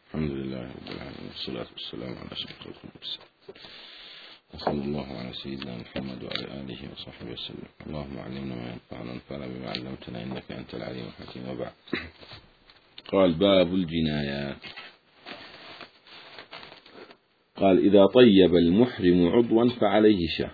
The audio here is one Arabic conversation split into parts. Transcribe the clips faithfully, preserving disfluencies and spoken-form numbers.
الحمد لله رب العالمين والصلاة والسلام على أشرف خلق المرسلين وصلى الله على سيدنا محمد وعلى آله وصحبه وسلم. اللهم علمنا ما ينفعنا وانفعنا بما علمتنا إنك أنت العليم الحكيم. وبعد. قال باب الجنايات. قال إذا طيب المحرم عضوا فعليه شاه.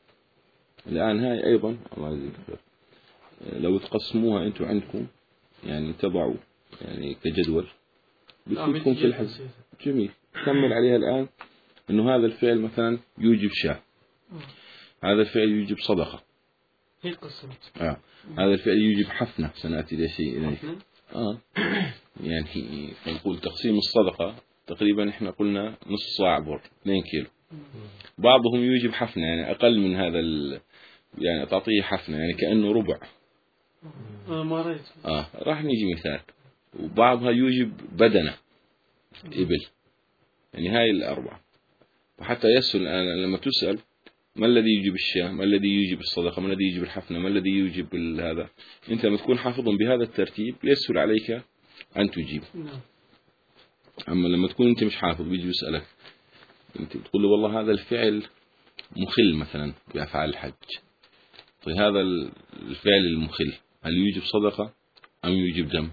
الآن هاي أيضا الله يجزيك خير، لو تقسموها أنتم عندكم يعني تضعوا يعني كجدول بتكون في الحز. جميل. كمل عليها الآن إنه هذا الفعل مثلا يوجب شاه، هذا الفعل يوجب صدقة، هي قسمت. آه. هذا الفعل يوجب حفنة، سنأتي إلى شيء إليه. آه. يعني نقول تقسيم الصدقة تقريبا إحنا قلنا نص صاع بر اثنين كيلو. بعضهم يوجب حفنة يعني أقل من هذا ال... يعني تعطيه حفنة يعني كأنه ربع. آه ما رأيت. آه راح نيجي مثال. وبعضها يوجب بدنة إبل، يعني هاي الأربعة. وحتى يسأل الآن لما تسأل ما الذي يوجب الشاه، ما الذي يوجب الصدقة، ما الذي يوجب الحفنة، ما الذي يوجب هذا، أنت لما تكون حافظ بهذا الترتيب يسهل عليك أن تجيب. أما لما تكون أنت مش حافظ بيجي يسألك أنت تقول له والله هذا الفعل مخل مثلا بأفعال الحج، طيب هذا الفعل المخل هل يوجب صدقة أم يوجب دم؟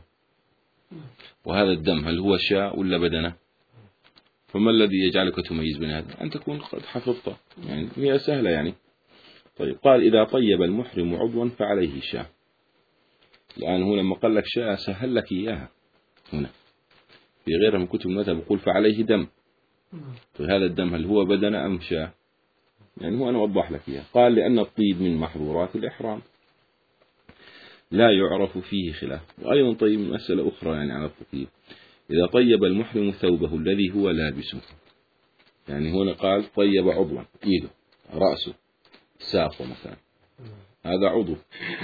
وهذا الدم هل هو شاء ولا بدنه؟ فما الذي يجعلك تميز بين هذا؟ أن تكون قد حفظته، يعني هي سهلة يعني. طيب قال إذا طيب المحرم عضوا فعليه شاة. الآن هنا لما قال لك شاة سهل لك إياها. هنا في غيرها من كتب المذهب يقول فعليه دم. طيب هذا الدم هل هو بدنه أم شاة؟ يعني هو أنا أوضح لك إياه. قال لأن الطيب من محظورات الإحرام لا يعرف فيه خلاف. وأيضا طيب مسألة أخرى يعني على التطيب، إذا طيب المحرم ثوبه الذي هو لابسه، يعني هنا قال طيب عضوا إيده رأسه ساقه مثلا، هذا عضو.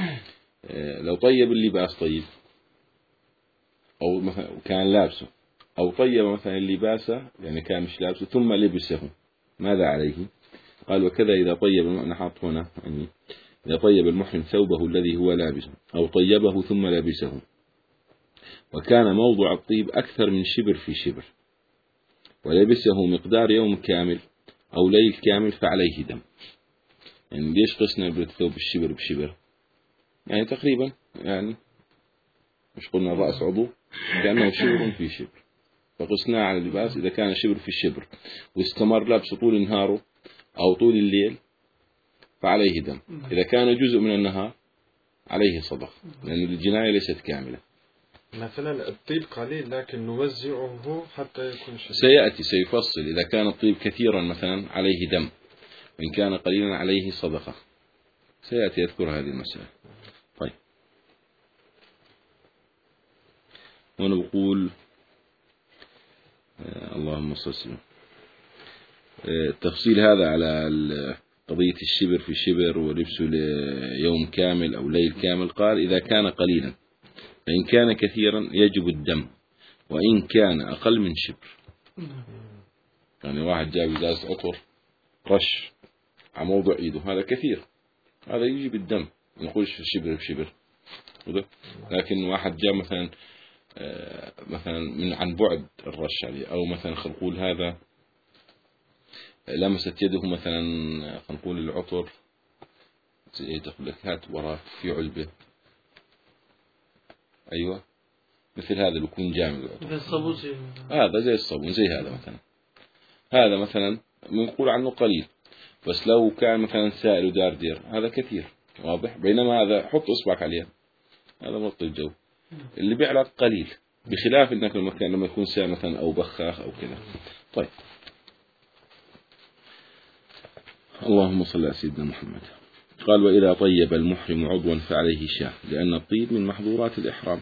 لو طيب اللباس طيب أو مثلا كان لابسه، أو طيب مثلا اللباسه يعني كان مش لابسه ثم لبسه، ماذا عليه؟ قال وكذا إذا طيب، أنا حاط هنا يعني إذا طيب المحرم ثوبه الذي هو لابسه أو طيبه ثم لبسه وكان موضع الطيب أكثر من شبر في شبر ولبسه مقدار يوم كامل أو ليل كامل فعليه دم. يعني ليش قسنا بالثوب الشبر بشبر؟ يعني تقريبا يعني مش قلنا الرأس عضو كأنه شبر في شبر، فقسناه على اللباس إذا كان شبر في شبر واستمر لابسه طول نهاره أو طول الليل فعليه دم. إذا كان جزء من النهار عليه صدقة، لأن الجناية ليست كاملة. مثلا الطيب قليل لكن نوزعه حتى يكون شديد. سيأتي سيفصل إذا كان الطيب كثيرا مثلا عليه دم، وإن كان قليلا عليه صدقة، سيأتي يذكر هذه المسألة. طيب هنا بقول آه اللهم صل وسلم آه التفصيل هذا على قضية الشبر في شبر ولبسه ليوم كامل أو ليل كامل. قال إذا كان قليلا، فإن كان كثيرا يجب الدم، وإن كان أقل من شبر. يعني واحد جاب إزازة عطر رش على موضع إيده هذا كثير، هذا يجب الدم، نقولش في شبر بشبر. لكن واحد جاب مثلا مثلا من عن بعد الرش عليه، أو مثلا خلينا نقول هذا لمست يده مثلا خلينا نقول العطر زي تقول لك هات وراك في علبة، أيوة مثل هذا اللي يكون جامد العطر، هذا زي الصابون زي هذا مثلا، هذا مثلا بنقول عنه قليل، بس لو كان مثلا سائل وداردير هذا كثير، واضح. بينما هذا حط إصبعك عليه هذا مط الجو، اللي بيعلق قليل، بخلاف انك لما كان لما يكون سائل مثلا او بخاخ او كذا. طيب اللهم صل على سيدنا محمد. قال وإذا طيب المحرم عضوا فعليه شاه، لأن الطيب من محظورات الإحرام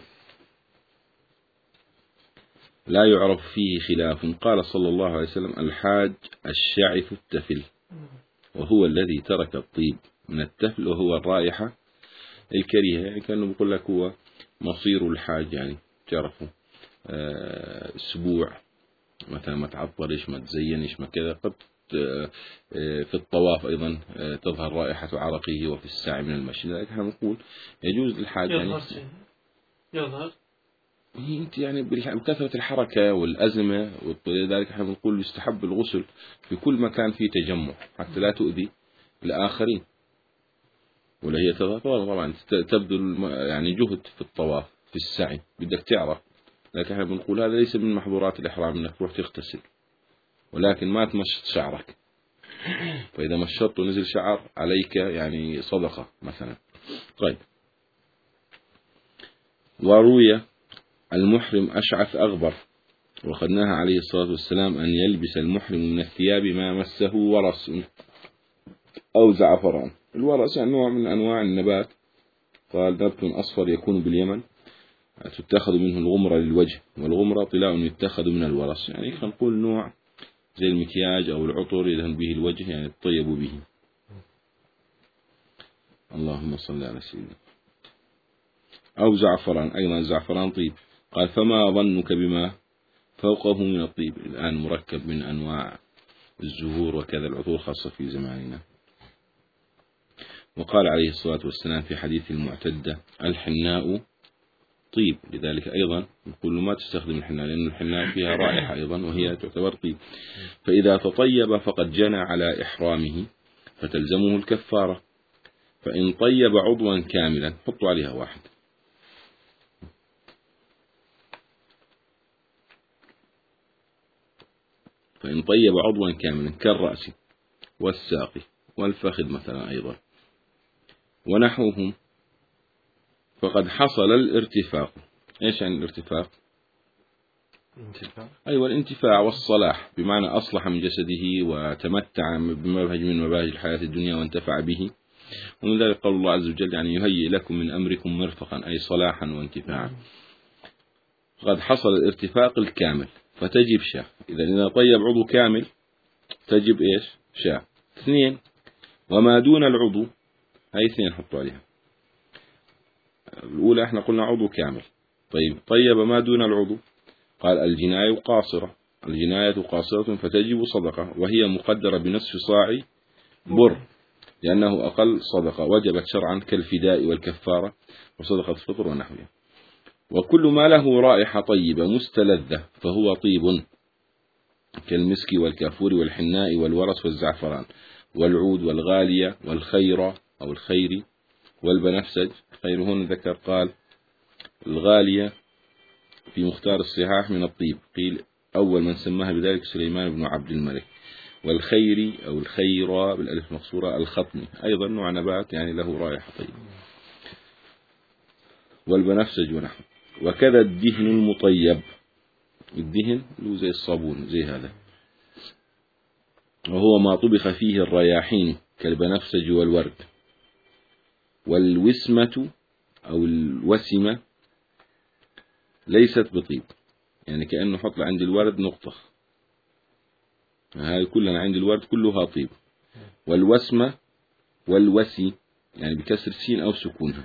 لا يعرف فيه خلاف. قال صلى الله عليه وسلم الحاج الشاعث التفل، وهو الذي ترك الطيب من التفل وهو الرائحة الكريهة. يعني كانوا بيقول لك هو مصير الحاج، يعني تعرفوا آه اسبوع مثلا ما تعطرش ما تزينش ما كذا، قد في الطواف أيضا تظهر رائحة عرقه وفي السعي من المشي. لذلك نحن نقول يجوز للحاج يعني يظهر هي أنت يعني بكثرة الحركة والأزمة، ولذلك احنا بنقول يستحب الغسل في كل مكان فيه تجمع حتى لا تؤذي الآخرين. ولا هي طبعا تبذل يعني جهد في الطواف في السعي، بدك تعرف، لكن احنا بنقول هذا ليس من محظورات الإحرام انك تروح تغتسل، ولكن ما تمشط شعرك، فإذا مشطت ونزل شعر عليك يعني صدقة مثلا. طيب، وروي المحرم أشعث أغبر، وخدناها عليه الصلاة والسلام أن يلبس المحرم من الثياب ما مسه ورس أو زعفران. الورس يعني نوع من أنواع النبات، قال نبت أصفر يكون باليمن تتخذ منه الغمرة للوجه، والغمرة طلاء يتخذ من الورس، يعني خلينا نقول نوع زي المكياج أو العطر يدهن به الوجه، يعني يطيب به. اللهم صل على سيدنا. أو زعفران، أيضا الزعفران طيب. قال فما ظنك بما فوقه من الطيب، الآن مركب من أنواع الزهور وكذا العطور خاصة في زماننا. وقال عليه الصلاة والسلام في حديث المعتدة الحناء طيب، لذلك أيضا نقول ما تستخدم الحناء، لأن الحناء فيها رائحة أيضا وهي تعتبر طيب. فإذا تطيب فقد جنى على إحرامه فتلزمه الكفارة، فإن طيب عضوا كاملا، حطوا عليها واحد، فإن طيب عضوا كاملا كالرأس والساق والفخذ مثلا أيضا ونحوهم فقد حصل الارتفاق. إيش يعني الارتفاق؟ انتفاع. أيوة الانتفاع والصلاح، بمعنى أصلح من جسده وتمتع بمبهج من مباهج الحياة الدنيا وانتفع به. ومن ذلك قال الله عز وجل يعني يهيئ لكم من أمركم مرفقا، أي صلاحا وانتفاعا. قد حصل الارتفاق الكامل فتجب شاة. إذا إذا طيب عضو كامل تجب إيش؟ شاة. اثنين، وما دون العضو، هاي اثنين حطوا عليها. الأولى احنا قلنا عضو كامل، طيب طيب ما دون العضو، قال الجناية قاصرة، الجناية قاصرة فتجب صدقة، وهي مقدرة بنصف صاع بر، لأنه أقل صدقة وجبت شرعا كالفداء والكفارة وصدقة الفطر ونحوها. وكل ما له رائحة طيبة مستلذة فهو طيب، كالمسك والكافور والحناء والورس والزعفران والعود والغالية والخير أو الخير والبنفسج. خير هنا ذكر قال الغالية في مختار الصحاح من الطيب، قيل أول من سماها بذلك سليمان بن عبد الملك. والخير أو الخير بالألف مقصورة الخطمي، أيضا نوع نبات يعني له رائحة طيب. والبنفسج ونحو. وكذا الدهن المطيب، الدهن له زي الصابون زي هذا، وهو ما طبخ فيه الرياحين كالبنفسج والورد. والوسمة أو الوسمة ليست بطيب، يعني كأنه حط عند الورد نقطة، هاي كلنا عند الورد كلها طيب. والوسمة والوسي يعني بكسر السين أو سكونها،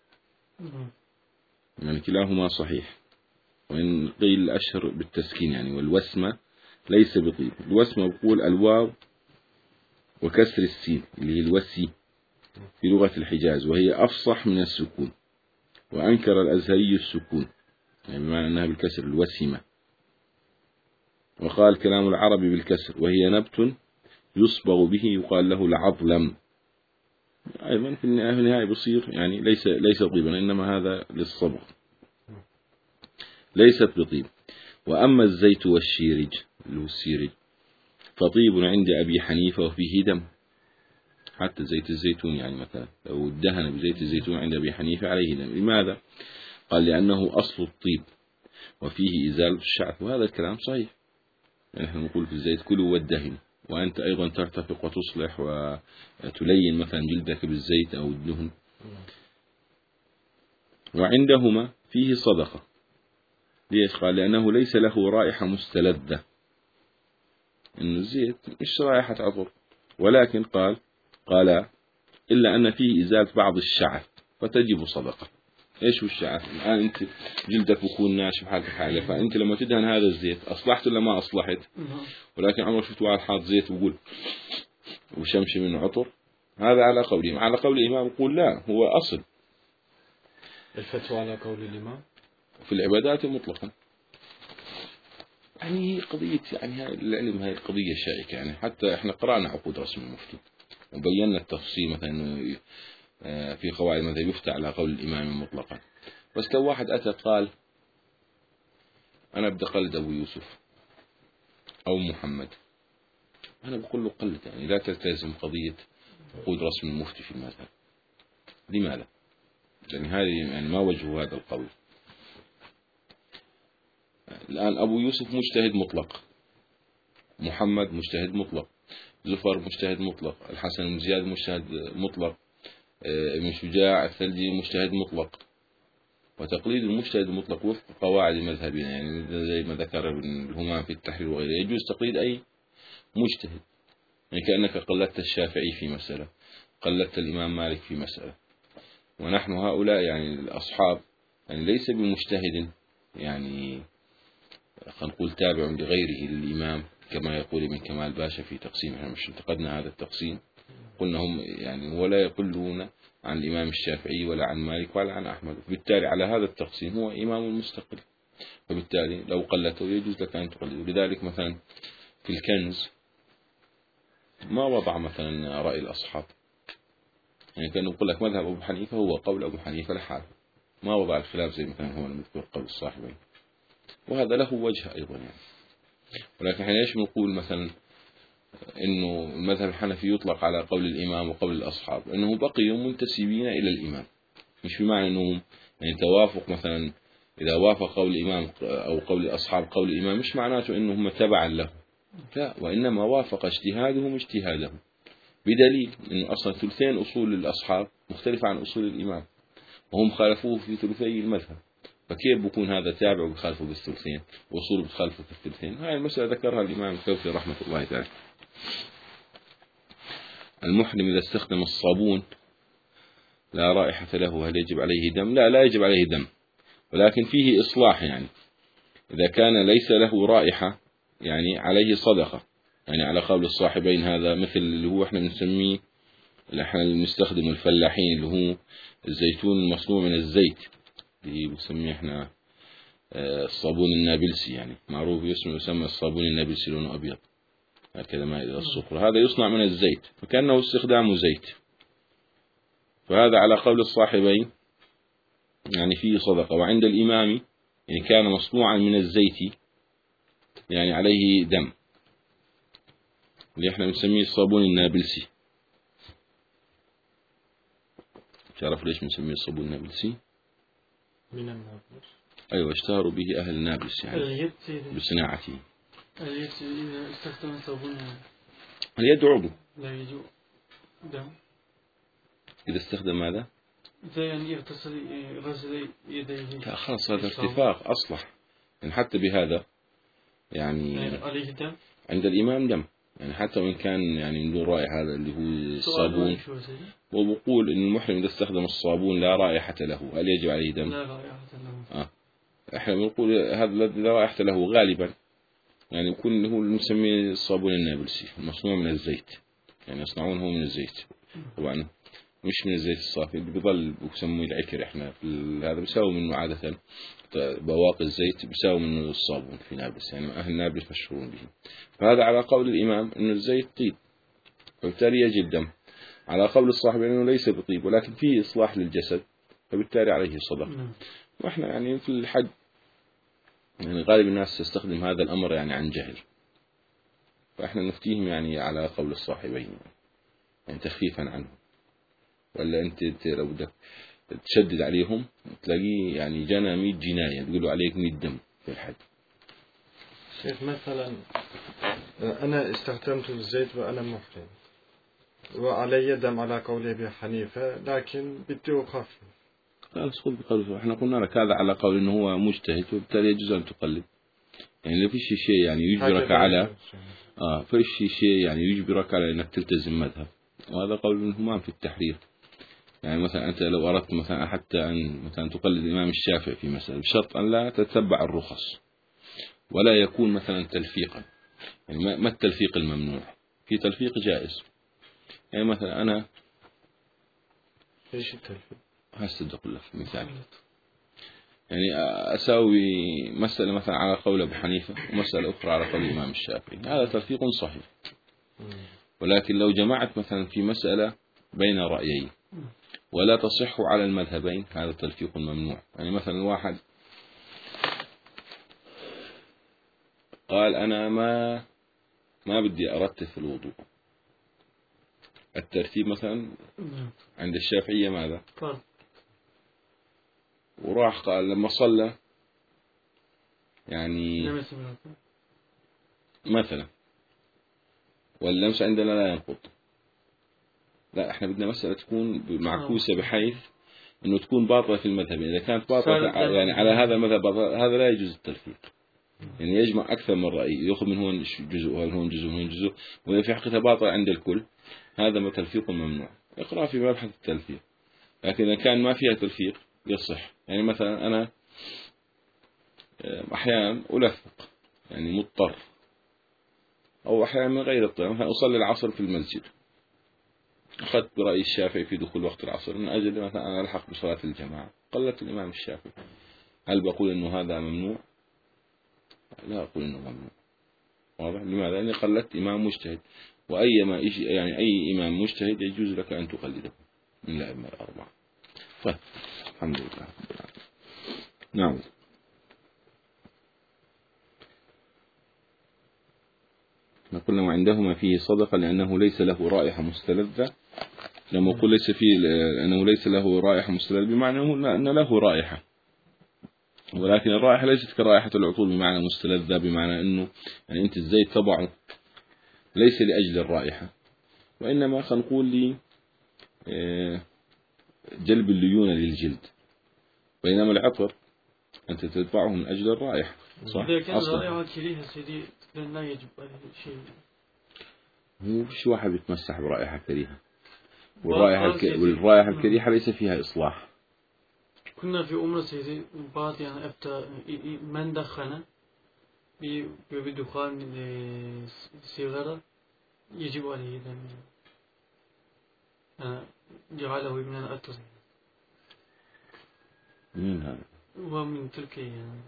يعني كلاهما صحيح، وإن قيل الأشهر بالتسكين يعني. والوسمة ليس بطيب. الوسمة بقول الواو وكسر السين اللي هي الوسي في لغة الحجاز، وهي أفصح من السكون، وأنكر الأزهري السكون يعني بمعنى أنها بالكسر الوسمة، وقال كلام العربي بالكسر، وهي نبت يصبغ به يقال له العظلم. أيضا في النهاية بصير يعني ليس ليس طيبا، إنما هذا للصبغ، ليست بطيب. وأما الزيت والشيرج اللي هو السيرج فطيب عند أبي حنيفة وفيه دم، حتى زيت الزيتون يعني مثلا لو ادهن بزيت الزيتون عند أبي حنيفة عليه دم. لماذا؟ قال لأنه أصل الطيب وفيه إزالة الشعث، وهذا الكلام صحيح. يعني نحن نقول في الزيت كلوا والدهن، وأنت أيضا ترتفق وتصلح وتلين مثلا جلدك بالزيت أو الدهن. وعندهما فيه صدقة. ليش؟ قال لأنه ليس له رائحة مستلذة، إن الزيت مش رائحة عطر، ولكن قال قال إلا أن فيه إزالة بعض الشعث فتجب صدقة. إيش هو الشعث؟ الآن أنت جلدك بكون ناشف حالك حاجة، فأنت لما تدهن هذا الزيت أصلحت ولا ما أصلحت؟ ولكن عمر شفت واحد حاط زيت وقول وشمش من عطر، هذا على قولهم. على قول الإمام يقول لا، هو أصل. الفتوى على قول الإمام في العبادات مطلقا. يعني هي قضية يعني هاي العلم، هاي القضية شائكة. يعني حتى احنا قرأنا عقود رسم المفتي وبينا التفصيل، مثلا انه في قواعد المذهب يفتى على قول الإمام مطلقا. بس لو واحد أتى قال أنا بدي أقلد أبو يوسف أو محمد، أنا بقول له قلد، يعني لا تلتزم قضية عقود رسم المفتي في المذهب. لماذا؟ يعني هذه يعني ما وجه هذا القول؟ الآن أبو يوسف مجتهد مطلق، محمد مجتهد مطلق، زفر مجتهد مطلق، الحسن بن زياد مجتهد مطلق، ابن شجاع الثلجي مجتهد مطلق. وتقليد المجتهد المطلق وفق قواعد المذهبين، يعني زي ما ذكر ابن الهمام في التحرير وغيره، يجوز تقليد أي مجتهد. يعني كأنك قلدت الشافعي في مسألة، قلدت الإمام مالك في مسألة. ونحن هؤلاء يعني الأصحاب يعني ليس بمجتهد، يعني خلينا نقول تابع لغيره للإمام كما يقول ابن كمال باشا في تقسيم. احنا مش انتقدنا هذا التقسيم، قلنا هم يعني ولا يقلون عن الإمام الشافعي ولا عن مالك ولا عن أحمد، بالتالي على هذا التقسيم هو إمام مستقل، فبالتالي لو قلته يجوز لك أن تقلده. لذلك مثلا في الكنز ما وضع مثلا رأي الأصحاب، يعني كان يقول لك مذهب أبو حنيفة هو قول أبو حنيفة لحاله، ما وضع الخلاف زي مثلا هو المذكور قول الصاحبين، وهذا له وجه أيضا يعني. ولكن احنا ليش بنقول مثلا إنه المذهب الحنفي يطلق على قول الإمام وقول الأصحاب؟ إنه بقيوا منتسبين إلى الإمام، مش بمعنى إنهم يعني توافق مثلا إذا وافق قول الإمام أو قول الأصحاب قول الإمام مش معناته إنهم تبعا له، لا، وإنما وافق اجتهادهم اجتهادهم، بدليل إنه أصلا ثلثين أصول الأصحاب مختلفة عن أصول الإمام، وهم خالفوه في ثلثي المذهب، فكيف بكون هذا تابع وبخالفه بالثلثين وأصول بخالفه في الثلثين؟ هاي المسألة ذكرها الإمام الكوثري رحمة الله تعالى. المحرم إذا استخدم الصابون لا رائحة له هل يجب عليه دم؟ لا، لا يجب عليه دم، ولكن فيه إصلاح. يعني إذا كان ليس له رائحة يعني عليه صدقة، يعني على قول الصاحبين هذا مثل اللي هو احنا بنسميه اللي احنا بنستخدمه الفلاحين اللي هو الزيتون المصنوع من الزيت، اللي بنسميه احنا الصابون النابلسي، يعني معروف اسمه يسمى الصابون النابلسي لونه أبيض هكذا مائل الصفر، هذا يصنع من الزيت فكأنه استخدامه زيت، فهذا على قول الصاحبين يعني فيه صدقة. وعند الإمام يعني كان مصنوعا من الزيت يعني عليه دم، اللي احنا بنسميه الصابون النابلسي. تعرف ليش بنسميه الصابون النابلسي؟ من النابلس. أيوة، اشتهروا به أهل نابلس يعني بصناعته. اليد إذا استخدم صابون اليد عضو لا يجوز دم إذا استخدم ماذا؟ إذا يعني يغتسل غسل يديه. لا خلاص، هذا اتفاق أصلح يعني حتى بهذا يعني, يعني عليه دم عند الإمام دم، يعني حتى وإن كان يعني من دون رائحة، هذا اللي هو الصابون. وبقول إن المحرم إذا استخدم الصابون لا رائحة له هل يجب عليه دم؟ لا رائحة له. آه. إحنا بنقول هذا الذي لا رائحة له غالبا يعني يكون هو نسميه الصابون النابلسي المصنوع من الزيت، يعني يصنعونه من الزيت طبعا مش من الزيت الصافي اللي بيظل بسموه العكر. إحنا في هذا بيساوي منه عادة بواقي الزيت بيساوي منه الصابون في نابلس، يعني أهل نابلس مشهورون به. فهذا على قول الإمام إنه الزيت طيب فبالتالي يجب دم، على قول الصاحب إنه ليس بطيب ولكن فيه إصلاح للجسد فبالتالي عليه صدقة. وإحنا يعني في الحج يعني غالب الناس تستخدم هذا الأمر يعني عن جهل، فإحنا نفتيهم يعني على قول الصاحبين يعني تخفيفا عنه، ولا أنت لو بدك تشدد عليهم تلاقيه يعني جنى مية جناية تقولوا عليك مية دم في الحج. شيخ مثلا أنا استخدمت الزيت وأنا محرم وعلي دم على قول أبي حنيفة لكن بدي أخفف، خلاص خذ بقوله. احنا قلنا لك هذا على قول انه هو مجتهد وبالتالي يجوز ان تقلد، يعني لا فيش شيء يعني يجبرك على اه فيش شيء يعني يجبرك على انك تلتزم مذهب، وهذا قول ابن همام في التحرير. يعني مثلا انت لو اردت مثلا حتى ان مثلا تقلد الامام الشافعي في مسألة بشرط ان لا تتبع الرخص ولا يكون مثلا تلفيقا، يعني ما التلفيق الممنوع، في تلفيق جائز. يعني مثلا انا ايش التلفيق؟ هسه بدي اقول لك مثال. يعني أساوي مسألة مثلا على قول أبي حنيفة ومسألة أخرى على قول الإمام الشافعي، هذا تلفيق صحيح. ولكن لو جمعت مثلا في مسألة بين رأيين ولا تصح على المذهبين، هذا تلفيق ممنوع. يعني مثلا واحد قال أنا ما ما بدي أرتب في الوضوء، الترتيب مثلا عند الشافعية ماذا؟ فرض. وراح قال لما صلى يعني مثلا واللمس عندنا لا ينقض، لا احنا بدنا مسألة تكون معكوسة بحيث انه تكون باطلة في المذهب. اذا كانت باطلة يعني على هذا المذهب هذا لا يجوز التلفيق، يعني يجمع اكثر من رأي، يأخذ من هون جزء ومن هون جزء ومن هون جزء، واذا في حقيقة باطلة عند الكل هذا تلفيق ممنوع. اقرأ في مبحث التلفيق. لكن اذا كان ما فيها تلفيق يصح. يعني مثلا انا احيانا الفق يعني مضطر، او احيانا من غير اضطرار، مثلا اصلي العصر في المسجد، أخذت برأي الشافعي في دخول وقت العصر من أجل مثلا أنا ألحق بصلاة الجماعة، قلت الإمام الشافعي. هل بقول إنه هذا ممنوع؟ لا أقول إنه ممنوع. واضح؟ لماذا؟ لأني قلدت إمام مجتهد، وأي ما يعني أي إمام مجتهد يجوز لك أن تقلده من الأئمة الأربعة. طيب الحمد لله. نعم. قلنا وعندهما فيه صدقة لأنه ليس له رائحة مستلذة. لما أقول ليس فيه أنه ليس له رائحة مستلذة بمعنى أنه له رائحة، ولكن الرائحة ليست كرائحة العطور بمعنى مستلذة، بمعنى أنه يعني أنت الزيت تضعه ليس لأجل الرائحة، وإنما خلينا نقول لي جلب الليونة للجلد، بينما العطر أنت تدفعه من أجل الرائحة. صح؟ إذا كان الرائحة كريهة سيدي لا يجب عليه شيء. مو فيش واحد بيتمسح برائحة كريهة، والرائحة الك... والرائحة الكريهة ليس فيها إصلاح. كنا في أمر سيدي بعض يعني أبتا من دخن بدخان سيجارة يجب عليه أن جعله من العطر. من هذا؟ هو من تركيا يعني.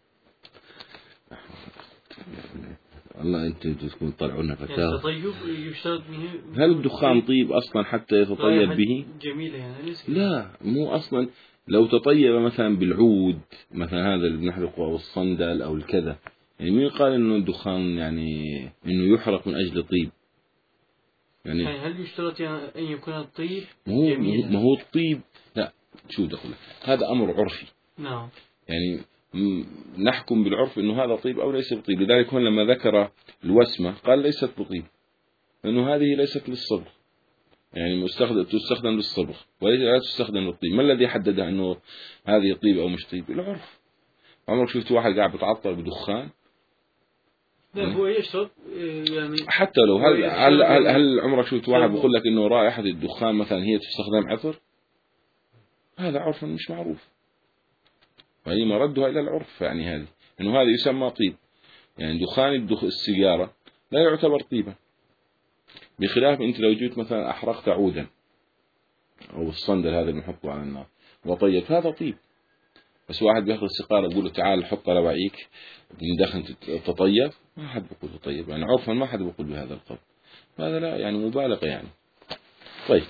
والله أنتم تكون تطلعونا فتاة. يعني التطيب يشترط منه. هل الدخان طيب أصلا حتى يتطيب به؟ جميلة يعني. لا مو أصلا. لو تطيب مثلا بالعود مثلا هذا اللي بنحرقه أو الصندل أو الكذا، يعني مين قال إنه الدخان يعني إنه يحرق من أجل طيب؟ يعني, يعني هل يشترط يعني أن يكون الطيب ما هو جميلا؟ ما هو الطيب لا شو دخله، هذا أمر عرفي. نعم. يعني نحكم بالعرف إنه هذا طيب أو ليس بطيب. لذلك هون لما ذكر الوسمة قال ليست بطيب، لأنه هذه ليست للصبغ، يعني مستخدم تستخدم للصبغ ولا تستخدم للطيب. ما الذي حدد أنه هذه طيب أو مش طيب؟ العرف. عمرك شفت واحد قاعد بتعطر بدخان؟ لا هو يشرب يعني حتى لو هل هل, هل, هل عمرك شفت واحد بيقول لك إنه رائحة الدخان مثلا هي تستخدم عطر؟ هذا عرف مش معروف، وهي مردها إلى العرف. يعني هذه إنه هذا يسمى طيب، يعني دخان الدخ السيجارة لا يعتبر طيبا، بخلاف أنت لو جيت مثلا أحرقت عودا أو الصندل هذا اللي نحطه على النار وطيب هذا طيب. بس واحد بياخذ السيجارة يقول له تعال حط على وعيك ندخن تطيب، ما حد بيقول طيب، يعني عرفا ما حد بيقول بهذا القول، هذا لا يعني مبالغة يعني. طيب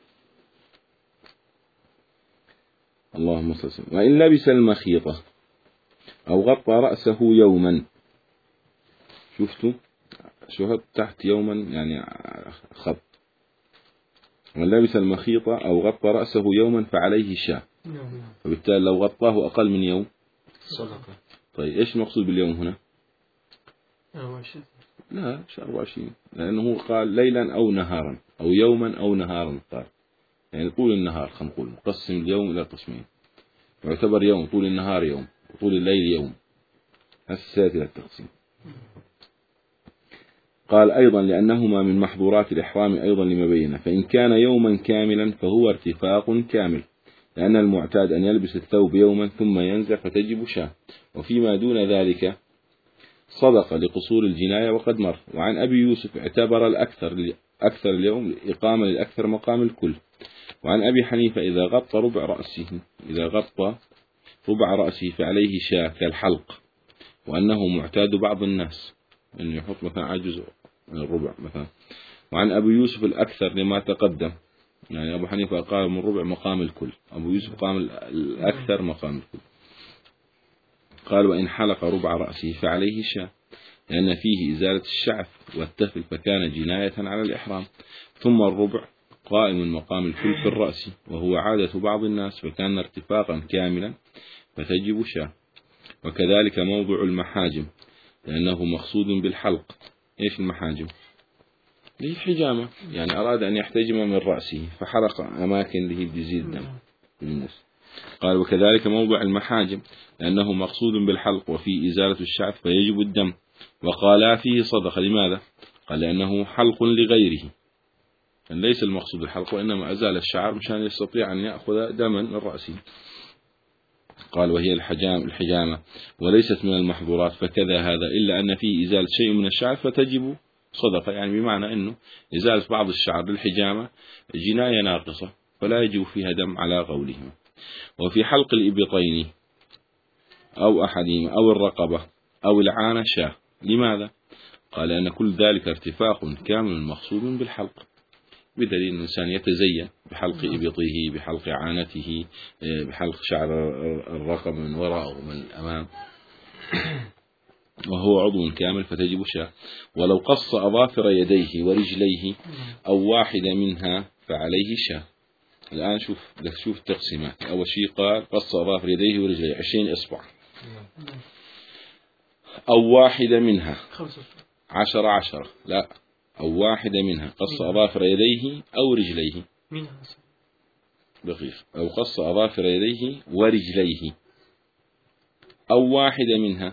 اللهم صل وسلم. وإن لبس المخيطة أو غطى رأسه يوما، شفتوا شوفت تحت يوما يعني خط، وإن لبس المخيطة أو غطى رأسه يوما فعليه شاة، فبالتالي لو غطاه أقل من يوم صدقة. طيب إيش المقصود باليوم هنا؟ أربعة وعشرين. لا مش أربعة وعشرين، لأنه قال ليلا أو نهارا أو يوما أو نهارا، قال يعني طول النهار. خلينا نقول نقسم اليوم إلى قسمين، يعتبر يوم، طول النهار يوم وطول الليل يوم، هسه إلى التقسيم. قال أيضا لأنهما من محظورات الإحرام أيضا لما بينه، فإن كان يوما كاملا فهو ارتفاق كامل، لأن المعتاد أن يلبس الثوب يوما ثم ينزع فتجب شاة، وفيما دون ذلك صدق لقصور الجناية وقد مر. وعن أبي يوسف اعتبر الأكثر أكثر اليوم إقامة للأكثر مقام الكل. وعن أبي حنيفة إذا غطى ربع رأسه إذا غطى ربع رأسه فعليه شاة كالحلق، وأنه معتاد بعض الناس أنه يحط مثلا على جزء من الربع مثلا. وعن أبي يوسف الأكثر لما تقدم، يعني أبو حنيفة قال من ربع مقام الكل، أبو يوسف قام الأكثر مقام الكل. قال وإن حلق ربع رأسه فعليه شاة، لأن فيه إزالة الشعث والتفل فكان جناية على الإحرام. ثم الربع قائم مقام الكل في الرأس، وهو عادة بعض الناس فكان ارتفاقا كاملا فتجب شاة. وكذلك موضع المحاجم، لأنه مقصود بالحلق. إيش المحاجم؟ ليه حجامة، يعني أراد أن يحتجم من رأسه فحلق أماكن اللي هي بيزيد دم بالنص. قال وكذلك موضع المحاجم، لأنه مقصود بالحلق وفي إزالة الشعث فيجب الدم. وقال فيه صدقة، لماذا؟ قال لأنه حلق لغيره، يعني ليس المقصود الحلق وإنما أزال الشعر مشان يستطيع أن يأخذ دما من رأسه. قال وهي الحجام الحجامة وليست من المحظورات، فكذا هذا إلا أن فيه إزالة شيء من الشعر فتجب صدقة، يعني بمعنى أنه إزالة بعض الشعر للحجامة جناية ناقصة فلا يجب فيها دم على قولهم. وفي حلق الإبطين أو أحدهما أو الرقبة أو العانة شاة، لماذا؟ قال أن كل ذلك ارتفاق كامل مقصود بالحلق، بدليل الإنسان يتزين بحلق إبطه، بحلق عانته، بحلق شعر الرقبة من وراء أو من الأمام، وهو عضو كامل فتجب شاة. ولو قص أظافر يديه ورجليه أو واحدة منها فعليه شاة. الآن شوف لك شوف التقسيمات. أول شيء قال قص أظافر يديه ورجليه عشرين إصبع، أو واحدة منها عشرة عشرة، لا أو واحدة منها قص أظافر يديه أو رجليه دقيق، أو قص أظافر يديه ورجليه أو واحدة منها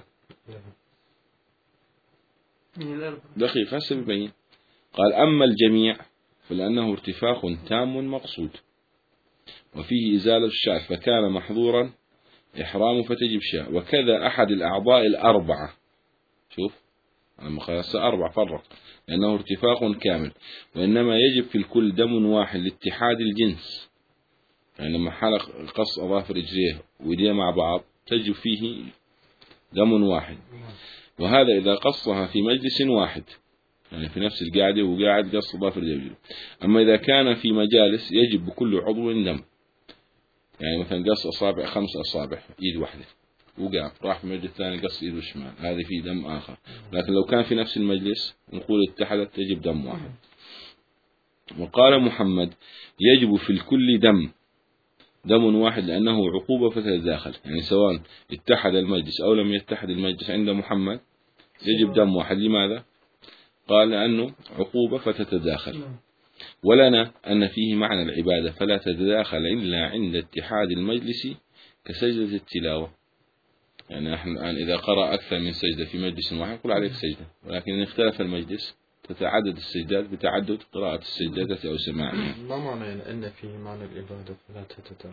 دقيق هسه ببين. قال أما الجميع فلأنه ارتفاق تام مقصود وفيه إزالة الشعر فكان محظورا إحرام فتجب شاة. وكذا أحد الأعضاء الأربعة، شوف أما خلاص أربع فرق، لأنه ارتفاق كامل، وإنما يجب في الكل دم واحد لاتحاد الجنس، يعني لما حلق قص أظافر رجليه ويديه مع بعض تجب فيه دم واحد. وهذا إذا قصها في مجلس واحد، يعني في نفس القاعدة وقاعد قص أظافر رجليه. أما إذا كان في مجالس يجب بكل عضو دم، يعني مثلا قص أصابع خمس أصابع إيد واحدة وقع راح في مجلس ثاني قص إيده الشمال، هذه في دم آخر. لكن لو كان في نفس المجلس نقول اتحدت تجب دم واحد. وقال محمد يجب في الكل دم دم واحد لأنه عقوبة فتتداخل، يعني سواء اتحد المجلس أو لم يتحد المجلس عند محمد يجب دم واحد. لماذا؟ قال لأنه عقوبة فتتداخل. ولنا أن فيه معنى العبادة فلا تتداخل إلا عند اتحاد المجلس كسجدة التلاوة، يعني نحن الآن إذا قرأ أكثر من سجدة في مجلس واحد نقول عليك سجدة، ولكن إن اختلف المجلس تتعدد السجدات بتعدد قراءة السجدات أو سماعها. ما معنى أن فيه معنى العبادة فلا تتداخل؟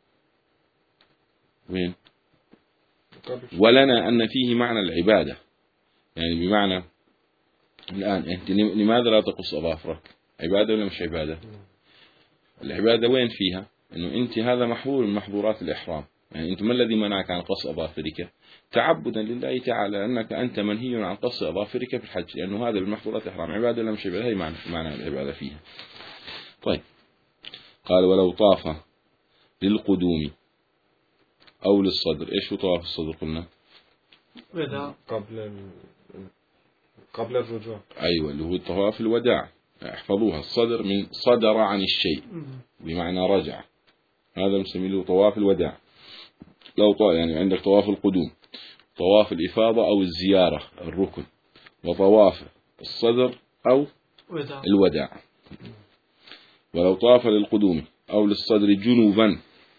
وين؟ ولنا أن فيه معنى العبادة، يعني بمعنى الآن أنت لماذا لا تقص أظافرك؟ عبادة ولا مش عبادة؟ العبادة وين فيها؟ إنه أنت هذا محظور من محظورات الإحرام، يعني أنت ما الذي منعك عن قص أظافرك؟ تعبدا لله تعالى أنك أنت منهي عن قص أظافرك في الحج، لأنه هذا من محظورات الإحرام. عبادة ولا مش عبادة؟ هي معنى معنى العبادة فيها. طيب قال ولو طاف للقدوم أو للصدر، إيش هو طواف الصدر قلنا؟ قبل قبل الرجوع. أيوة اللي هو طواف الوداع، احفظوها. الصدر من صدر عن الشيء بمعنى رجع، هذا نسميه له طواف الوداع. لو طاف يعني عندك طواف القدوم، طواف الإفاضة أو الزيارة الركن، وطواف الصدر أو الوداع. ولو طاف للقدوم أو للصدر جنوبا،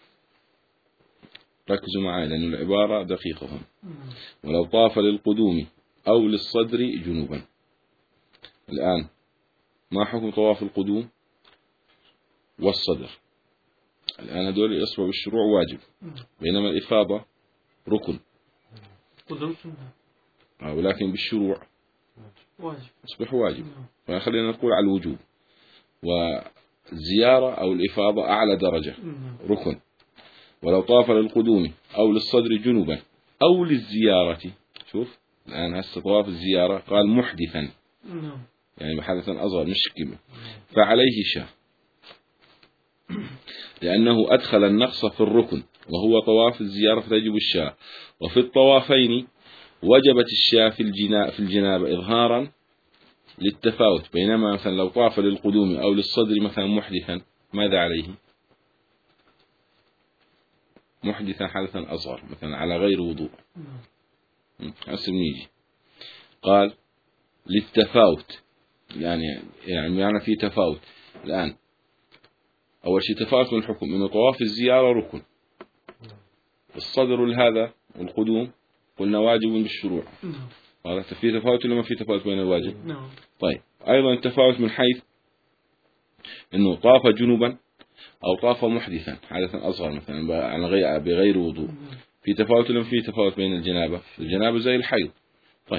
ركزوا معي لأن العبارة دقيقة هم. ولو طاف للقدوم أو للصدر جنوبا، الآن ما حكم طواف القدوم والصدر؟ الآن هذول يصبح بالشروع واجب، بينما الإفاضة ركن، ولكن بالشروع يصبح واجب، فخلينا نقول على الوجوب. والزيارة أو الإفاضة أعلى درجة ركن، ولو طاف للقدوم أو للصدر جنوبا أو للزيارة، شوف الآن هسه طواف الزيارة قال محدثا يعني بحدثا أصغر مش كبير، فعليه شاة، لأنه أدخل النقص في الركن وهو طواف الزيارة فتجب الشاة. وفي الطوافين وجبت الشاة في الجنا في الجنابة إظهارا للتفاوت، بينما مثلا لو طاف للقدوم أو للصدر مثلا محدثا ماذا عليه؟ محدثا حدثا أصغر مثلا على غير وضوء. هسه بنيجي قال للتفاوت، يعني يعني يعني في تفاوت الآن. أول شيء تفاوت من الحكم إنه طواف الزيارة ركن، الصدر لهذا والقدوم قلنا واجب بالشروع، هذا في تفاوت ولا ما في تفاوت بين الواجب؟ طيب أيضا التفاوت من حيث إنه طاف جنوبا أو طاف محدثا حدثا أصغر مثلا على غير بغير وضوء، في تفاوت ولا في تفاوت بين الجنابة؟ الجنابة زي الحيض. طيب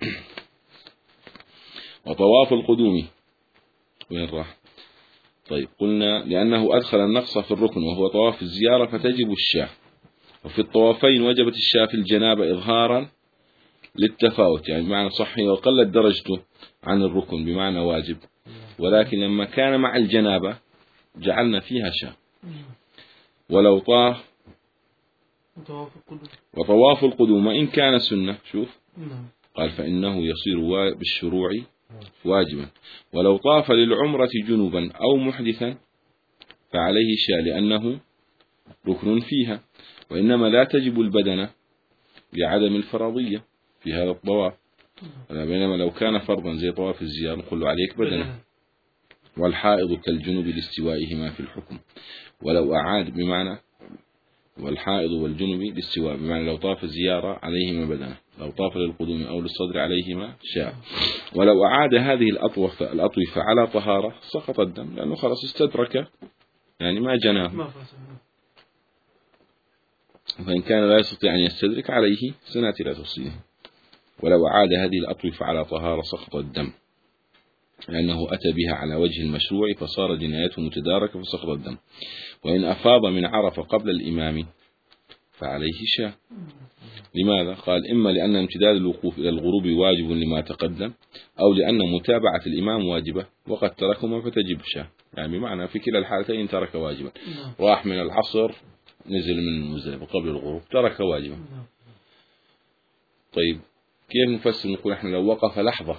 وطواف القدوم وين راح؟ طيب قلنا لأنه أدخل النقص في الركن وهو طواف الزيارة فتجب الشاة. وفي الطوافين وجبت الشاة في الجنابة إظهارا للتفاوت، يعني بمعنى صحي وقلت درجته عن الركن بمعنى واجب، ولكن لما كان مع الجنابة جعلنا فيها شاة. ولو طاف وطواف القدوم إن كان سنة، شوف قال فإنه يصير بالشروع واجبا. ولو طاف للعمرة جنوبا أو محدثا فعليه شاة لأنه ركن فيها، وإنما لا تجب البدنة لعدم الفرضية في هذا الطواف، بينما لو كان فرضا زي طواف الزيارة نقول له عليك بدنة. والحائض كالجنوب لاستوائهما في الحكم، ولو أعاد بمعنى والحائض والجنوب لاستواء بمعنى لو طاف الزيارة عليهما بدنة، لو طاف للقدوم أو للصدر عليهما شاء. ولو أعاد هذه الأطوفة الأطوفة على طهارة سقط الدم، لأنه خلاص استدرك يعني ما جناه، فإن كان لا يستطيع أن يستدرك عليه سنات لا تصيبه. ولو أعاد هذه الأطوفة على طهارة سقط الدم، لأنه أتى بها على وجه المشروع فصار جنايته متداركة فسقط الدم. وإن أفاض من عرفة قبل الإمام فعليه شاة. لماذا؟ قال إما لأن امتداد الوقوف إلى الغروب واجب لما تقدم، أو لأن متابعة الإمام واجبة وقد تركهما فتجب شاة، يعني بمعنى في كلا الحالتين ترك واجبا، راح من العصر نزل من مزدلفة قبل الغروب ترك واجبا. طيب كيف نفسر؟ نقول احنا لو وقف لحظة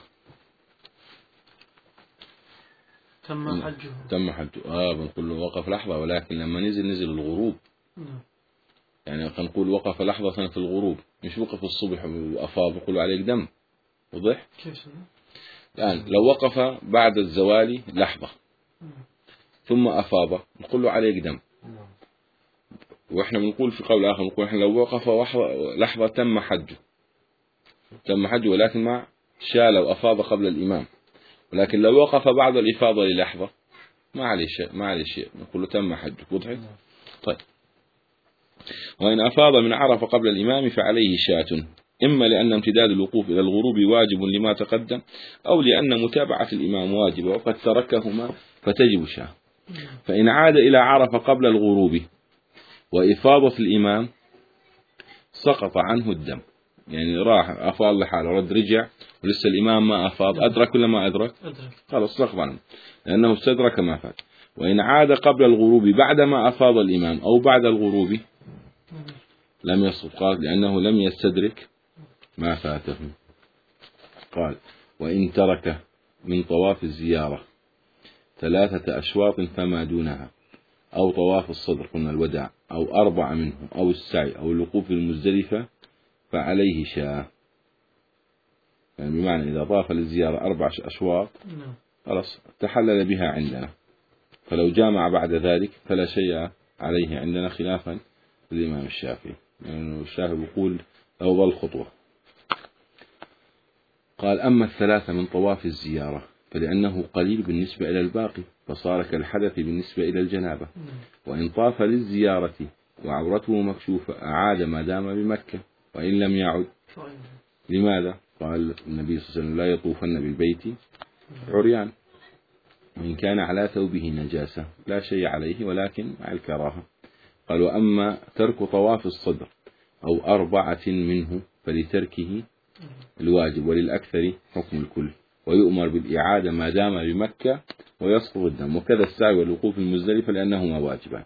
تم حجه تم حجه اه بنقول له وقف لحظة، ولكن لما نزل نزل الغروب نعم. يعني نقول وقف لحظة في الغروب، مش وقف الصبح وأفاض نقول عليك دم. وضح؟ كيف الآن لو وقف بعد الزوال لحظة ثم أفاض نقول له عليك دم. وإحنا بنقول في قول آخر نقول إحنا لو وقف لحظة تم حجه تم حجه ولكن مع شال وأفاض قبل الإمام، ولكن لو وقف بعد الإفاضة للحظة ما عليه شيء ما عليه شيء نقول له تم حجه. وضحت؟ طيب وإن أفاض من عرفة قبل الإمام فعليه شاة، إما لأن امتداد الوقوف إلى الغروب واجب لما تقدم، أو لأن متابعة الإمام واجبة وقد تركهما فتجب شاة. فإن عاد إلى عرفة قبل الغروب وإفاضة الإمام سقط عنه الدم، يعني راح أفاض لحاله رد رجع ولسه الإمام ما أفاض، أدرك ولا ما أدرك؟ خلاص سقط عنه لأنه استدرك ما فات. وإن عاد قبل الغروب بعدما أفاض الإمام أو بعد الغروب لم يسقط، قال لأنه لم يستدرك ما فاته. قال وإن ترك من طواف الزيارة ثلاثة أشواط فما دونها، أو طواف الصدر قلنا الوداع، أو أربع منه، أو السعي، أو الوقوف المزدلفة فعليه شاة. يعني بمعنى إذا طاف للزيارة أربع أشواط خلاص تحلل بها عندنا، فلو جامع بعد ذلك فلا شيء عليه عندنا خلافا للإمام الشافعي، لأنه يعني الشافعي يقول لو ظل خطوة. قال أما الثلاثة من طواف الزيارة فلأنه قليل بالنسبة إلى الباقي فصار كالحدث بالنسبة إلى الجنابة. وإن طاف للزيارة وعورته مكشوفة أعاد ما دام بمكة، وإن لم يعد لماذا؟ قال النبي صلى الله عليه وسلم لا يطوفن بالبيت عريان، وإن كان على ثوبه نجاسة لا شيء عليه ولكن مع الكراهة. قال وأما ترك طواف الصدر أو أربعة منه فلتركه الواجب، وللأكثر حكم الكل، ويؤمر بالإعادة ما دام بمكة ويسقط الدم، وكذا السعي والوقوف المزدلفة لأنهما واجبان،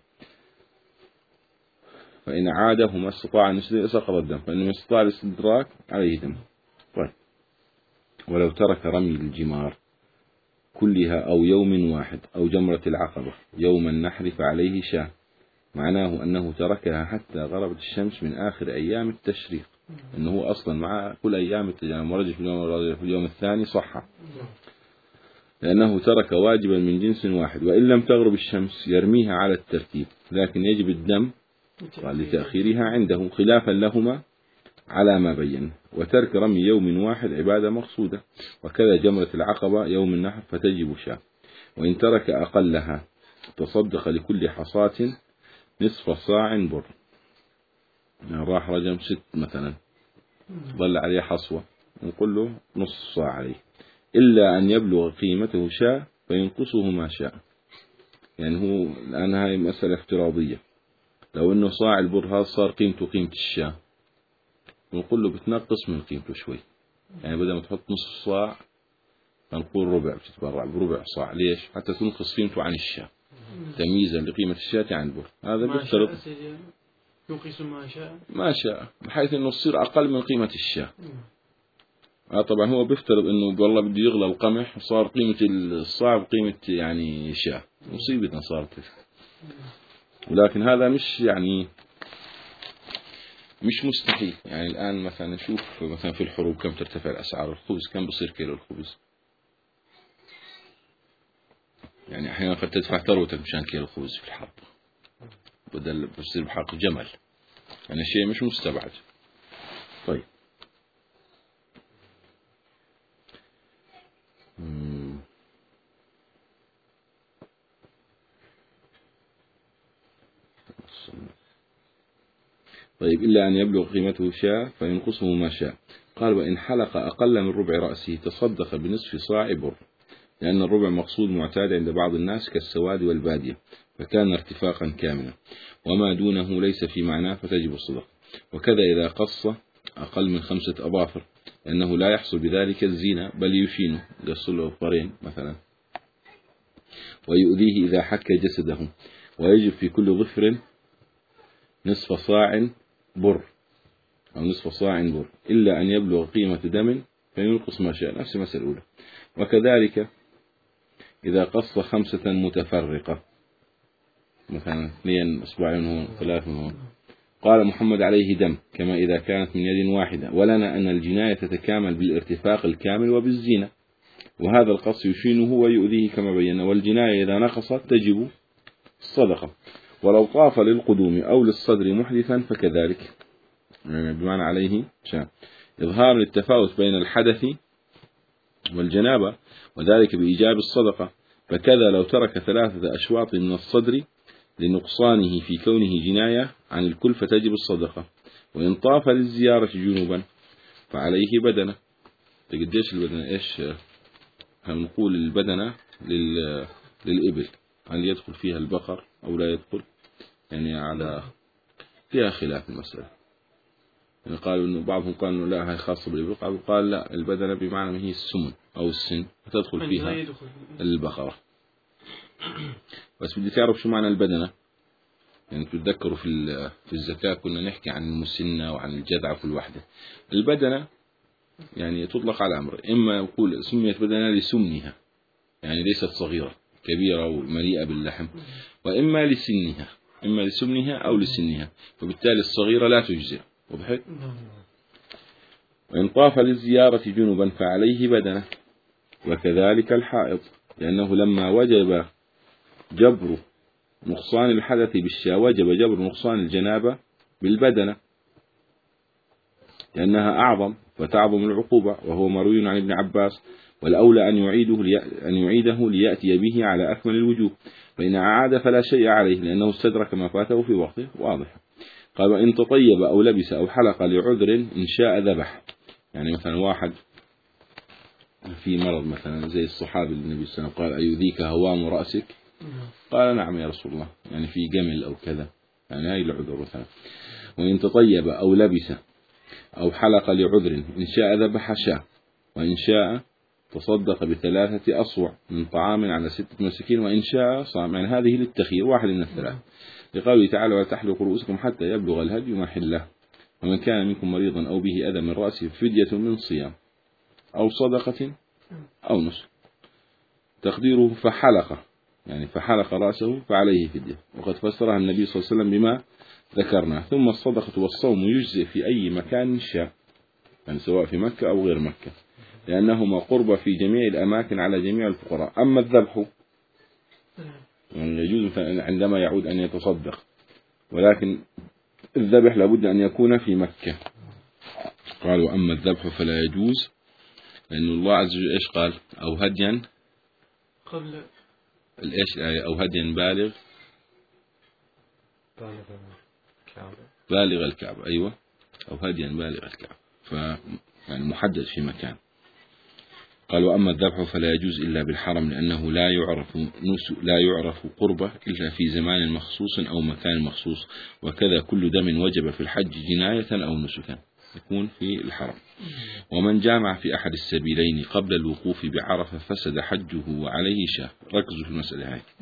فإن عادهما استطاع أن سقط الدم، فإن استطاع الاستدراك عليه دم. طيب. ولو ترك رمي الجمار كلها أو يوم واحد أو جمرة العقبة يوم النحر فعليه شاة، معناه أنه تركها حتى غربت الشمس من آخر أيام التشريق، أنه أصلا مع كل أيام التجمع ورجل في اليوم, في اليوم الثاني صحة، لأنه ترك واجبا من جنس واحد. وإن لم تغرب الشمس يرميها على الترتيب، لكن يجب الدم لتأخيرها عنده خلافا لهما على ما بين. وترك رمي يوم واحد عبادة مقصودة، وكذا جمرة العقبة يوم النحر فتجب شاة. وإن ترك أقلها تصدق لكل حصاة نصف صاع بر، يعني راح رجم ست مثلا ظل عليه حصوة نقول له نصف صاع عليه، إلا أن يبلغ قيمته شاء فينقصه ما شاء. يعني هو الآن هاي مسألة افتراضية، لو أنه صاع البر هذا صار قيمته قيمة الشاء نقول له بتنقص من قيمته شوي، يعني بدل ما تحط نصف صاع فنقول ربع، بتتبرع بربع صاع. ليش؟ حتى تنقص قيمته عن الشاء تمييزا لقيمة الشاة عن البر. هذا بيفترض ينقص ما شاء ما شاء بحيث أنه تصير أقل من قيمة الشاة. آه طبعا هو بيفترض أنه والله بده يغلى القمح وصار قيمة الصاع بقيمة يعني شاة، مصيبة صارت. ولكن هذا مش يعني مش مستحيل. يعني الآن مثلا نشوف مثلا في الحروب كم ترتفع الأسعار الخبز، كم بصير كيلو الخبز، يعني أحيانا قد تدفع ثروتك مشان كيلو خبز في الحرب بدل بصير بحق جمل، يعني شيء مش مستبعد. طيب طيب إلا أن يبلغ قيمته شاء فينقصه ما شاء. قال وإن حلق أقل من ربع رأسه تصدق بنصف صاع بر، لأن الربع مقصود معتاد عند بعض الناس كالسواد والبادية، فكان ارتفاقا كاملا، وما دونه ليس في معناه فتجب الصدقة. وكذا إذا قص أقل من خمسة أظافر، لأنه لا يحصل بذلك الزينة بل يشينه، قص له أظفرين مثلا، ويؤذيه إذا حك جسده، ويجب في كل ظفر نصف صاع بر أو نصف صاع بر، إلا أن يبلغ قيمة دم فينقص ما شاء، نفس المسألة الأولى. وكذلك إذا قص خمسة متفرقة، مثلا اثنين أصبعين هون ثلاث هون، قال محمد عليه دم كما إذا كانت من يد واحدة، ولنا أن الجناية تتكامل بالارتفاق الكامل وبالزينة، وهذا القص يشينه ويؤذيه كما بينا. والجناية إذا نقصت تجب الصدقة. ولو طاف للقدوم أو للصدر محدثا فكذلك، يعني بمعنى عليه شاء، إظهار للتفاوت بين الحدث والجنابة، وذلك بإيجاب الصدقة. فكذا لو ترك ثلاثة أشواط من الصدر لنقصانه في كونه جناية عن الكل فتجب الصدقة. وإن طاف للزيارة جنوبا فعليه بدنة. تقديش البدنة؟ إيش هنقول البدنة لل... للإبل، هل يدخل فيها البقر أو لا يدخل؟ يعني على فيها خلاف المسألة. يعني قالوا إنه بعضهم قال إنه لا هي خاصة بالبقر، وقال لا البدنة بمعنى هي السمن أو السن فتدخل فيها البقرة. بس بدي تعرف شو معنى البدنة. يعني تتذكروا في في الزكاة كنا نحكي عن المسنة وعن الجذع كل واحدة. البدنة يعني تطلق على أمر، إما يقول سميت بدنة لسمنها يعني ليست صغيرة كبيرة ومليئة باللحم، وإما لسنها، إما لسمنها أو لسنها، فبالتالي الصغيرة لا تجزئ. وضحت؟ وإن طاف للزيارة جنوبا فعليه بدنة، وكذلك الحائض، لأنه لما وجب جبر نقصان الحدث بالشاة وجب جبر نقصان الجنابة بالبدنة، لأنها أعظم فتعظم العقوبة، وهو مروي عن ابن عباس. والأولى أن يعيده أن يعيده ليأتي به على أكمل الوجوه، فإن أعاد فلا شيء عليه لأنه استدرك ما فاته في وقته. واضح. قال وإن تطيب أو لبس أو حلق لعذر إن شاء ذبح، يعني مثلا واحد في مرض مثلا زي الصحابي النبي صلى الله عليه وسلم قال أيذيك هوام رأسك؟ قال نعم يا رسول الله، يعني في جمل أو كذا، يعني هاي العذر مثلا. وإن تطيب أو لبس أو حلق لعذر إن شاء ذبح شاة، وإن شاء تصدق بثلاثة أصوع من طعام على ستة مساكين، وإن شاء صام. يعني هذه للتخيير واحد من الثلاث، لقوله تعالى ولا تحلقوا رؤوسكم حتى يبلغ الهدي محله، ومن كان منكم مريضا أو به أذى من رأسه فدية من صيام أو صدقة أو نسك. تقديره فحلق، يعني فحلق رأسه فعليه فدية، وقد فسرها النبي صلى الله عليه وسلم بما ذكرنا. ثم الصدقة والصوم يجزئ في أي مكان شاء، يعني سواء في مكة أو غير مكة، لأنهما قرب في جميع الأماكن على جميع الفقراء. أما الذبح يعني يجوز عندما يعود أن يتصدق، ولكن الذبح لابد أن يكون في مكة. قالوا أما الذبح فلا يجوز، لأن الله عز وجل إيش قال؟ أو هديا قبل الإيش الآية؟ أو هديا بالغ بالغ الكعبة. بالغ الكعبة، أيوة، أو هديا بالغ الكعبة، ف يعني محدد في مكان. قالوا أما الذبح فلا يجوز إلا بالحرم، لأنه لا يعرف نسك لا يعرف قربه إلا في زمان مخصوص أو مكان مخصوص، وكذا كل دم وجب في الحج جناية أو نسكا يكون في الحرم. ومن جامع في أحد السبيلين قبل الوقوف بعرفة فسد حجه وعليه شاه. ركزوا في المسألة هاي،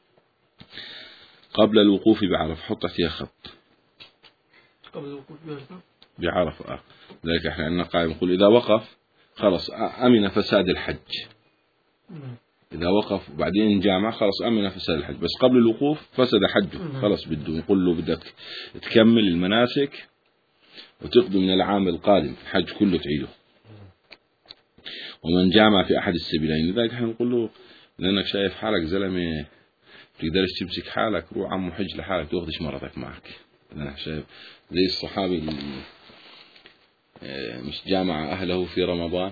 قبل الوقوف بعرفة حط فيها خط، قبل الوقوف بعرفة بعرفة. آه. ذلك احنا عندنا قائم يقول إذا وقف خلص أمن فساد الحج، إذا وقف بعدين جامع خلص أمن فساد الحج، بس قبل الوقوف فسد حجه خلص. بده نقول له بدك تكمل المناسك وتقضي من العام القادم الحج كله تعيده. ومن جامع في أحد السبيلين، لذلك احنا نقول له لأنك شايف حالك زلمة تقدرش تمسك حالك، روح عمو حج لحالك تاخدش مرتك معك. أنا شايف زي الصحابي اللي مش جامع أهله في رمضان،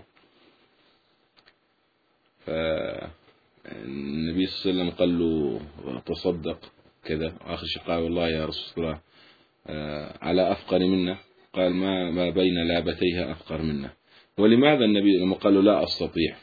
فالنبي صلى الله عليه وسلم قال له تصدق كذا، وآخر شيء قال والله يا رسول الله على أفقر منا، قال ما ما بين لابتيها أفقر منا. ولماذا النبي لما قال له لا أستطيع؟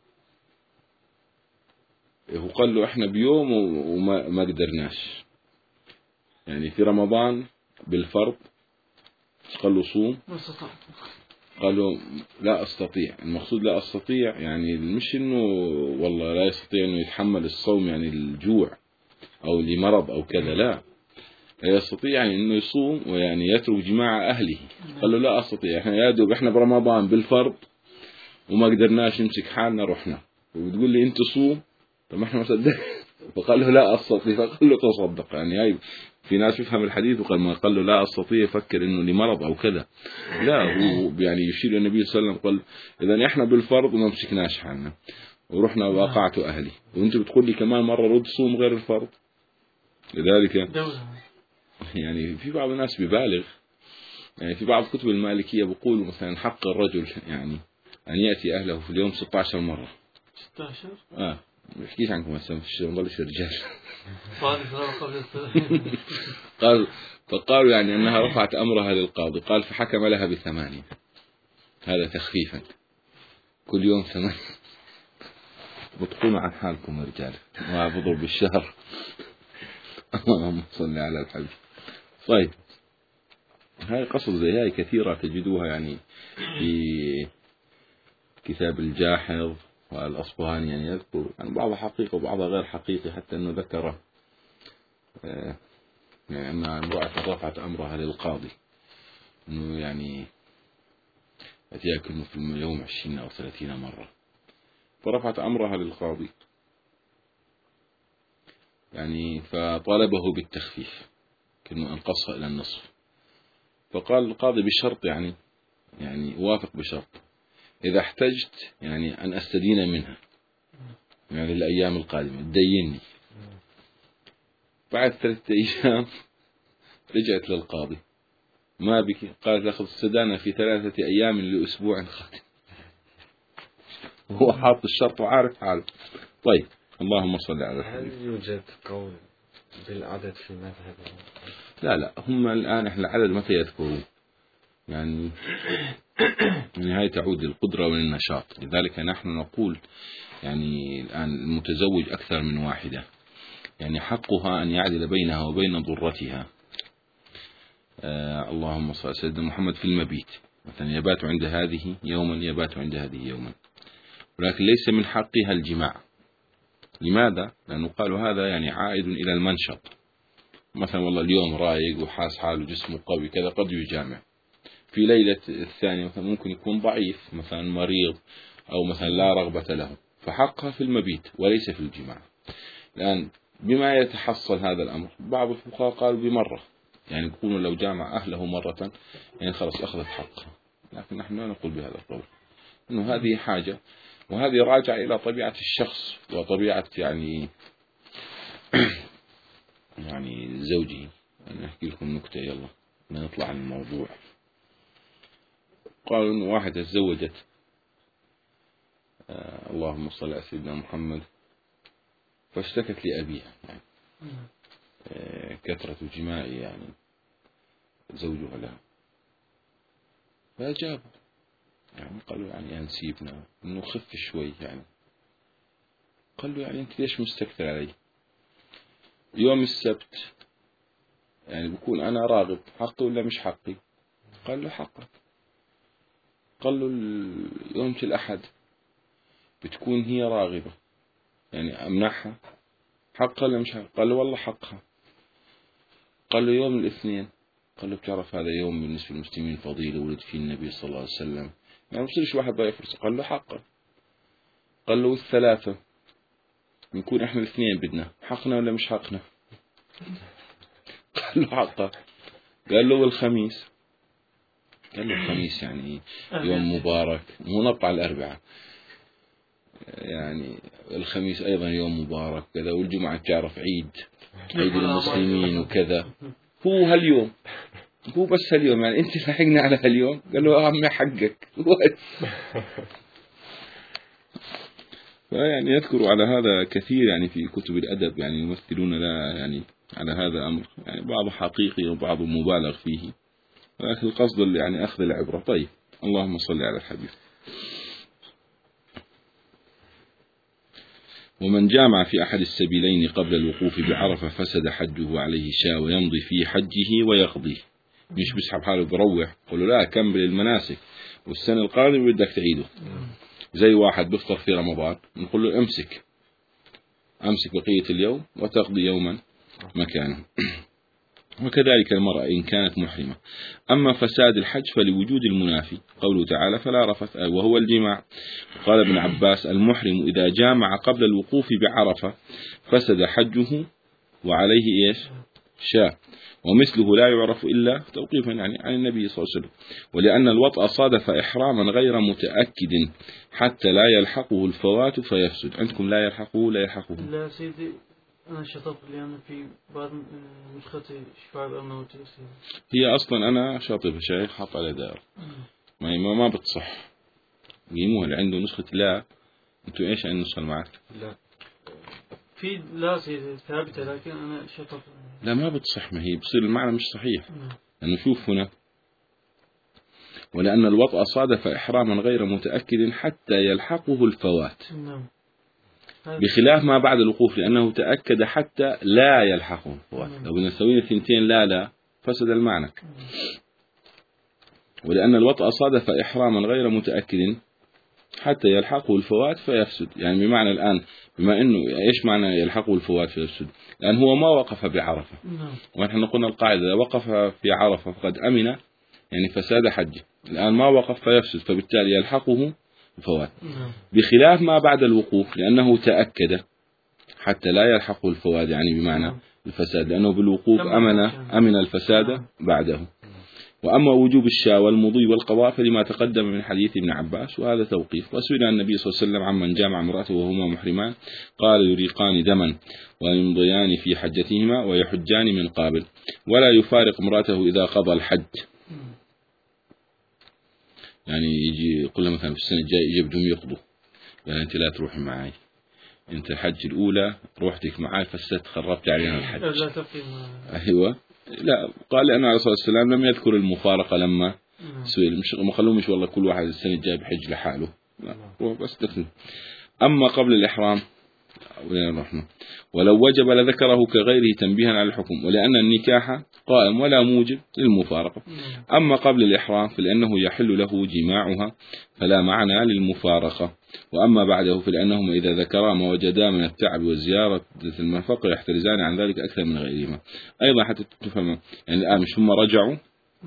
هو قال له إحنا بيوم وما ما قدرناش، يعني في رمضان بالفرض قال له صوم، قالوا لا أستطيع. المقصود لا أستطيع يعني مش إنه والله لا يستطيع إنه يتحمل الصوم يعني الجوع أو لمرض أو كذا، لا، لا يستطيع يعني إنه يصوم ويعني يترك جماع أهله. قالوا لا أستطيع، إحنا يا دوب إحنا برمضان بالفرض وما قدرناش نمسك حالنا رحنا، وبتقول لي أنت صوم؟ طب إحنا ما صدق. فقال له لا أستطيع، فقال له تصدق. يعني هاي في ناس يفهم الحديث وقال ما قال له لا أستطيع يفكر إنه لمرض أو كذا، لا، هو يعني يشير النبي صلى الله عليه وسلم قال إذا إحنا بالفرض وما مسكناش حالنا ورحنا وقعت أهلي، وأنت بتقول لي كمان مرة رد صوم غير الفرض. لذلك يعني في بعض الناس ببالغ، يعني في بعض كتب المالكية بيقولوا مثلا حق الرجل يعني أن يأتي أهله في اليوم ستة عشر مرة. ستة عشر؟ آه بحكيش عنكم هسه مش نضلش رجال. قال فقالوا يعني أنها رفعت أمرها للقاضي، قال فحكم لها بثمانية، هذا تخفيفا، كل يوم ثمانية. بتقوموا عن حالكم يا رجال، ما بضرب بالشهر. اللهم صل على الحبيب. طيب هاي قصص زي هاي كثيرة تجدوها يعني في كتاب الجاحظ والأصبهاني، يعني يذكر يعني بعضها حقيقة وبعضها غير حقيقي، حتى أنه ذكره يعني أن امرأة رفعت أمرها للقاضي أنه يعني يأكل في اليوم عشرين أو ثلاثين مرة، فرفعت أمرها للقاضي يعني فطالبه بالتخفيف كأنه أنقصها إلى النصف. فقال القاضي بشرط يعني يعني وافق بشرط إذا احتجت يعني أن أستدين منها يعني الأيام القادمة تديني. بعد ثلاثة أيام رجعت للقاضي ما بك، قال تأخذ السدانة في ثلاثة أيام لأسبوع قادم. وهو حاط الشرط وعارف حاله. طيب اللهم صل على الحبيب. هل يوجد قول بالعدد في مذهب؟ لا لا، هم الآن إحنا العدد متى يذكرون يعني النهاية تعود للقدرة وللنشاط. لذلك نحن نقول يعني الآن المتزوج أكثر من واحدة يعني حقها أن يعدل بينها وبين ضرتها آه اللهم صل على سيدنا محمد في المبيت، مثلا يبات عند هذه يوما يبات عند هذه يوما، ولكن ليس من حقها الجماع. لماذا؟ لأنه قالوا هذا يعني عائد إلى المنشط، مثلا والله اليوم رايق وحاس حاله جسمه قوي كذا قد يجامع، في ليلة الثانية مثلا ممكن يكون ضعيف مثلا مريض أو مثلا لا رغبة له، فحقها في المبيت وليس في الجماع. الآن بما يتحصل هذا الأمر، بعض الفقهاء قالوا بمرة، يعني يقولون لو جامع أهله مرة يعني خلاص أخذت حقها، لكن نحن لا نقول بهذا القول، إنه هذه حاجة، وهذه راجعة إلى طبيعة الشخص وطبيعة يعني يعني زوجي. أنا أحكي لكم نكتة يلا نطلع عن الموضوع. قالوا إنه واحدة تزوجت آه اللهم صل على سيدنا محمد، فاشتكت لأبيها يعني آه كثرة جماع يعني زوجها لها، فأجاب يعني قالوا يعني أنسيبنا إنه خف شوي يعني. قال له يعني أنت ليش مستكثر علي؟ يوم السبت يعني بكون أنا راغب، حقي ولا مش حقي؟ قال له حقك. قال له يوم الأحد بتكون هي راغبة، يعني أمنحها حقها ولا مش حقها؟ قال له والله حقها. قال له يوم الاثنين، قال له بتعرف هذا يوم بالنسبة للمسلمين فضيلة ولد فيه النبي صلى الله عليه وسلم، يعني ما بصيرش واحد ضايع فرصة. قال له حقه. قال له الثلاثة نكون احنا الاثنين بدنا، حقنا ولا مش حقنا؟ قال له حقه. قال له والخميس؟ قال له الخميس يعني يوم مبارك، مو نطع الأربعاء يعني الخميس أيضا يوم مبارك كذا، والجمعة تعرف عيد عيد المسلمين وكذا، هو هاليوم هو بس هاليوم يعني أنت لحقنا على هاليوم. قال له أهم حقك. فيعني يذكروا على هذا كثير يعني في كتب الأدب، يعني يمثلون لا يعني على هذا الأمر، يعني بعض حقيقي وبعض مبالغ فيه، ولكن القصد يعني أخذ العبرة. طيب اللهم صل على الحبيب. ومن جامع في أحد السبيلين قبل الوقوف بعرفة فسد حجه عليه شاء ويمضي في حجه ويقضيه، مش بيسحب حاله بروح قولوا لا كمل المناسك والسنة القادمة بدك تعيده. زي واحد بيفطر في رمضان نقول له امسك امسك بقية اليوم وتقضي يوما مكانه. وكذلك المرأة إن كانت محرمة. أما فساد الحج فلوجود المنافي، قوله تعالى فلا رفث وهو الجماع. قال ابن عباس المحرم إذا جامع قبل الوقوف بعرفة فسد حجه وعليه إيش شاء، ومثله لا يعرف إلا توقيفا يعني عن النبي صلى الله عليه وسلم. ولأن الوطأ صادف إحراما غير متأكد حتى لا يلحقه الفوات فيفسد. عندكم لا يلحقه لا يلحقه؟ لا سيدي أنا شطب اللي أنا في بعض نسختي شفاعة الأرنوت. هي أصلا أنا شاطبها شايف حط على دائرة ما ما بتصح، يموها اللي عنده نسخة لا. أنتوا إيش النسخة اللي معك؟ لا في لا سيدي ثابتة لكن أنا شطب. لا ما بتصح، ما هي بصير المعنى مش صحيح. لأنه شوف هنا ولأن الوطأ صادف إحراما غير متأكد حتى يلحقه الفوات، بخلاف ما بعد الوقوف لأنه تأكد حتى لا يلحقه الفوات. لو بدنا نسوي اثنتين لا لا فسد المعنى. ولأن الوطأ صادف إحراما غير متأكد حتى يلحقه الفوات فيفسد، يعني بمعنى الآن بما أنه إيش معنى يلحقه الفوات فيفسد؟ لأن هو ما وقف بعرفة، ونحن قلنا القاعدة وقف في عرفة فقد أمن يعني فساد حجه. الآن ما وقف فيفسد، فبالتالي يلحقه الفوات، بخلاف ما بعد الوقوف لأنه تأكد حتى لا يلحقه الفوات، يعني بمعنى الفساد، لأنه بالوقوف أمن أمن الفساد بعده. وأما وجوب الشاء والمضي والقضاء فلما تقدم من حديث ابن عباس، وهذا توقيف. وسئل النبي صلى الله عليه وسلم عمن جامع امرأته وهما محرمان قال يريقان دما ويمضيان في حجتهما ويحجان من قابل ولا يفارق امرأته إذا قضى الحج. يعني يجي يقول له مثلا في السنة الجاية يجي بدهم يقضوا، يعني أنت لا تروح معي، أنت الحج الأولى روحتك معي فسدت خربت علينا الحج. لا تقيم. أيوة لا، قال لأنه عليه الصلاة والسلام لم يذكر المفارقة لما سئل، مش ما خلوه مش والله كل واحد السنة الجاية بحج لحاله، لا روح بس دفن. أما قبل الإحرام ولو وجب لذكره كغيره تنبيها على الحكم، ولأن النكاح قائم ولا موجب للمفارقة. أما قبل الإحرام فلأنه يحل له جماعها فلا معنى للمفارقة، وأما بعده فلأنهما إذا ذكرا ما وجدا من التعب وزيارة المنفقة يحترزان عن ذلك أكثر من غيرهما. أيضا حتى تفهم يعني الآن مش هم رجعوا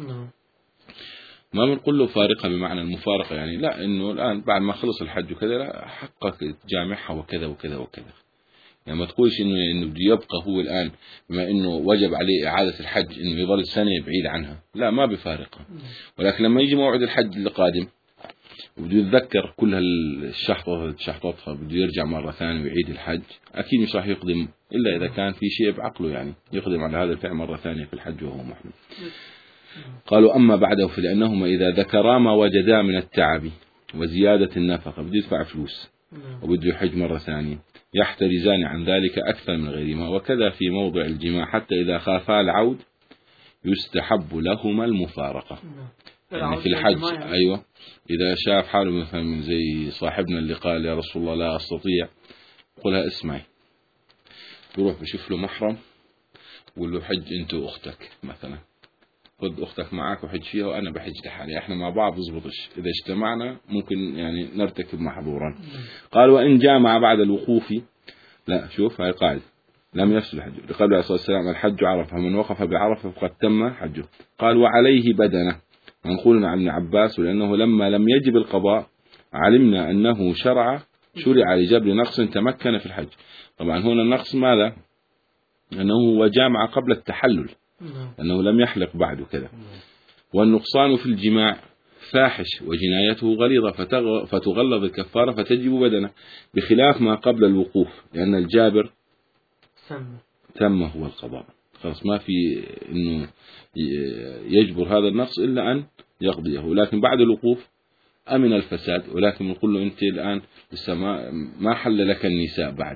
ما بنقول له فارقة بمعنى المفارقة، يعني لا إنه الآن بعد ما خلص الحج وكذا لا حقك تجامعها وكذا وكذا وكذا، يعني ما تقولش إنه إنه بده يبقى هو الآن بما إنه وجب عليه إعادة الحج إنه يظل سنة بعيد عنها، لا ما بفارقة. ولكن لما يجي موعد الحج القادم وبده يتذكر كل هالشحطة شحطتها بده يرجع مرة ثانية ويعيد الحج، أكيد مش راح يقدم إلا إذا كان في شيء بعقله يعني يقدم على هذا الفعل مرة ثانية في الحج وهو محرم. قالوا أما بعده فلأنهما إذا ذكرا ما وجدا من التعب وزيادة النفقة بده يدفع فلوس وبده يحج مرة ثانية يحترزان عن ذلك أكثر من غيرهما. وكذا في موضع الجماع حتى إذا خافا العود يستحب لهما المفارقة، يعني في الحج أيوة إذا شاف حاله مثلا زي صاحبنا اللي قال يا رسول الله لا أستطيع، قلها اسمعي، يروح بشوف له محرم ويقول له حج أنت وأختك مثلا، خذ أختك معك وحج فيها وأنا بحج لحالي، إحنا مع بعض بزبطش، إذا اجتمعنا ممكن يعني نرتكب محظورا. قال وإن جامع بعد الوقوف، لا شوف هاي قاعدة لم يفسد الحج، لقول عليه الصلاة والسلام الحج عرفة من وقف بعرفة فقد تم حجه. قال وعليه بدنة، منقول عن ابن عباس ولأنه لما لم يجب القضاء علمنا أنه شرع شرع لجبر نقص تمكن في الحج. طبعا هنا النقص ماذا؟ أنه هو جامع قبل التحلل أنه لم يحلق بعد كذا. والنقصان في الجماع فاحش وجنايته غليظة فتغلظ الكفارة فتجب بدنه، بخلاف ما قبل الوقوف لأن الجابر تم هو القضاء، خلاص ما في إنه يجبر هذا النقص إلا أن يقضيه. ولكن بعد الوقوف أمن الفساد، ولكن نقول له أنت الآن لسه ما ما حل لك النساء بعد،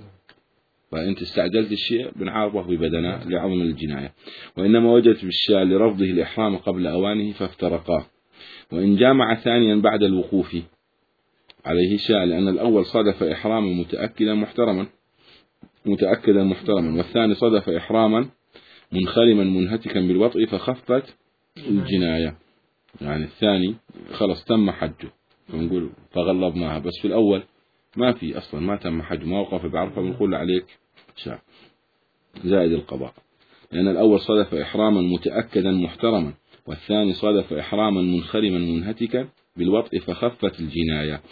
فأنت استعجلت الشيء بنعارضه ببدنه لعظم الجناية. وإنما وجدت بالشاة لرفضه الإحرام قبل أوانه فافترقاه. وإن جامع ثانيا بعد الوقوف عليه شاء، لأن الأول صادف إحراما متأكدا محترما متأكدا محترما والثاني صادف إحراما منخرما منهتكا بالوطء فخفت الجناية، يعني الثاني خلص تم حجه فنقول فغلظ معها، بس في الأول ما في أصلا ما تم حج ما وقف بعرفة بنقول عليك شاء زائد القضاء، لأن الأول صادف إحراما متأكدا محترما والثاني صادف إحراما منخرما منهتكا بالوطء فخفت الجناية.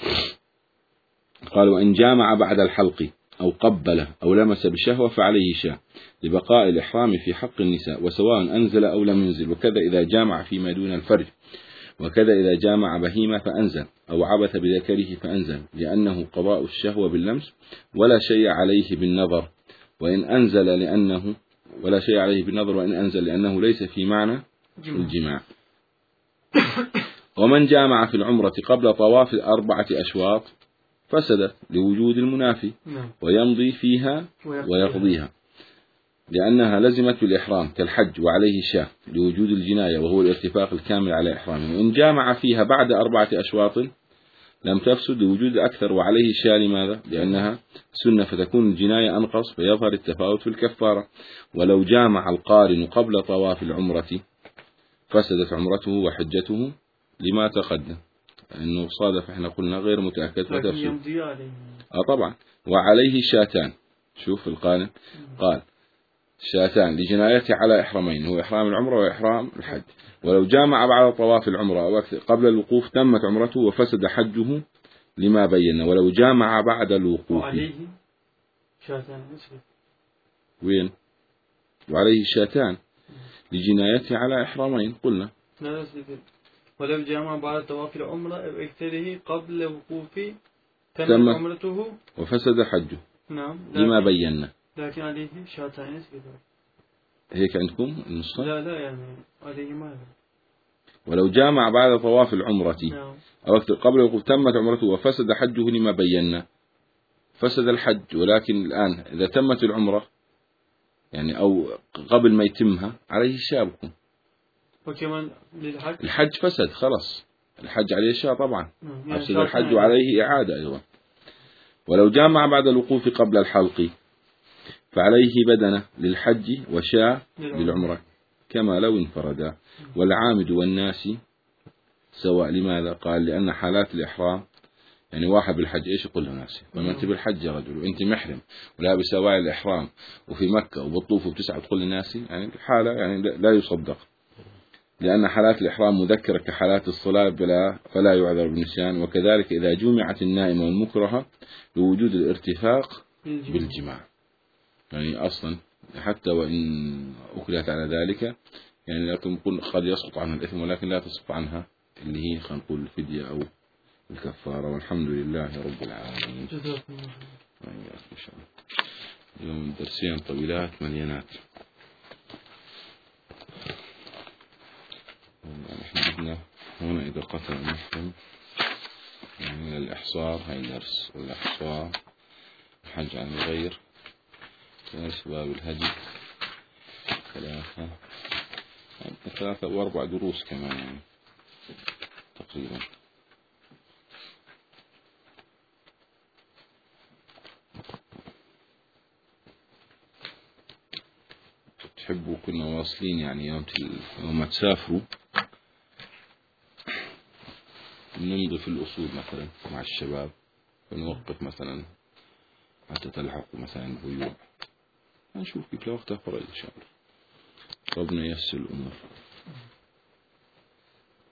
قال وإن جامع بعد الحلق أو قبله أو لمس بشهوة فعليه شاء لبقاء الإحرام في حق النساء وسواء أنزل أو لم ينزل. وكذا إذا جامع فيما دون الفرج، وكذا إذا جامع بهيمة فأنزل أو عبث بذكره فأنزل، لأنه قضاء الشهوة باللمس ولا شيء عليه بالنظر، وإن أنزل لأنه ولا شيء عليه بالنظر وإن أنزل لأنه ليس في معنى الجماع. ومن جامع في العمرة قبل طواف الأربعة أشواط فسدت لوجود المنافي ويمضي فيها ويقضيها، لأنها لزمت بالإحرام كالحج وعليه شاة لوجود الجناية وهو الارتفاق الكامل على إحرامه. وإن جامع فيها بعد أربعة أشواط لم تفسد لوجود أكثر وعليه شاة، لماذا؟ لأنها سنة فتكون الجناية أنقص فيظهر التفاوت في الكفارة. ولو جامع القارن قبل طواف العمرة فسدت عمرته وحجته لما تقدم، إنه صادف إحنا قلنا غير متأكد فتفسد. آه طبعا. وعليه شاتان، شوف القارن قال شاتان لجنايته على إحرامين، هو إحرام العمرة وإحرام الحج. ولو جامع بعد طواف العمرة أو قبل الوقوف تمت عمرته وفسد حجه لما بينا. ولو جامع بعد الوقوف وعليه شاتان وين؟ وعليه شاتان لجنايته على إحرامين قلنا. ولو جامع بعد طواف العمرة بإكثره قبل وقوفه تمت عمرته وفسد حجه نعم لما بينا، لكن عليه شاتان هيك عندكم النص؟ لا لا يعني عليه ما. ولو جامع بعد طواف العمرة نعم. أو قبل الوقوف تمت عمرته وفسد حجه لما بينا، فسد الحج. ولكن الآن إذا تمت العمرة يعني أو قبل ما يتمها عليه شابكم وكمان للحج الحج فسد خلص، الحج عليه شاء طبعا يعني أفسد الحج وعليه إعادة أيضا. ولو جامع بعد الوقوف قبل الحلق فعليه بدنة للحج وشاة للعمرة كما لو انفردا. والعامد والناسي سواء. لماذا؟ قال لأن حالات الإحرام يعني واحد بالحج إيش يقول له ناسي؟ فما أنت بالحج يا رجل وأنت محرم ولابس أواعي الإحرام وفي مكة وبالطوف وبتسعى تقول للناسي، يعني الحالة يعني لا يصدق، لأن حالات الإحرام مذكرة كحالات الصلاة بلا فلا يعذر بالنسيان. وكذلك إذا جمعت النائمة والمكرهة لوجود الارتفاق بالجماع، يعني أصلا حتى وإن أكلت على ذلك يعني لكن نقول قد يسقط عنها الإثم ولكن لا تسقط عنها اللي هي خلينا نقول الفدية أو الكفارة. والحمد لله رب العالمين. جزاكم الله إن شاء الله. اليوم درسين طويلات مليانات. نحن بدنا هنا إذا قتل المحرم يعني الإحصار هاي درس، والإحصار الحج عن الغير درس، باب الهدي ثلاثة يعني ثلاثة وأربع دروس كمان يعني تقريبا. تحبوا كنا واصلين يعني يوم يوم ما تسافروا نمضي في الأصول مثلا مع الشباب ونوقف مثلا حتى تلحقوا مثلا بيوع، نشوف كيف لوقتها فرج إن شاء الله. ربنا ييسر الأمور.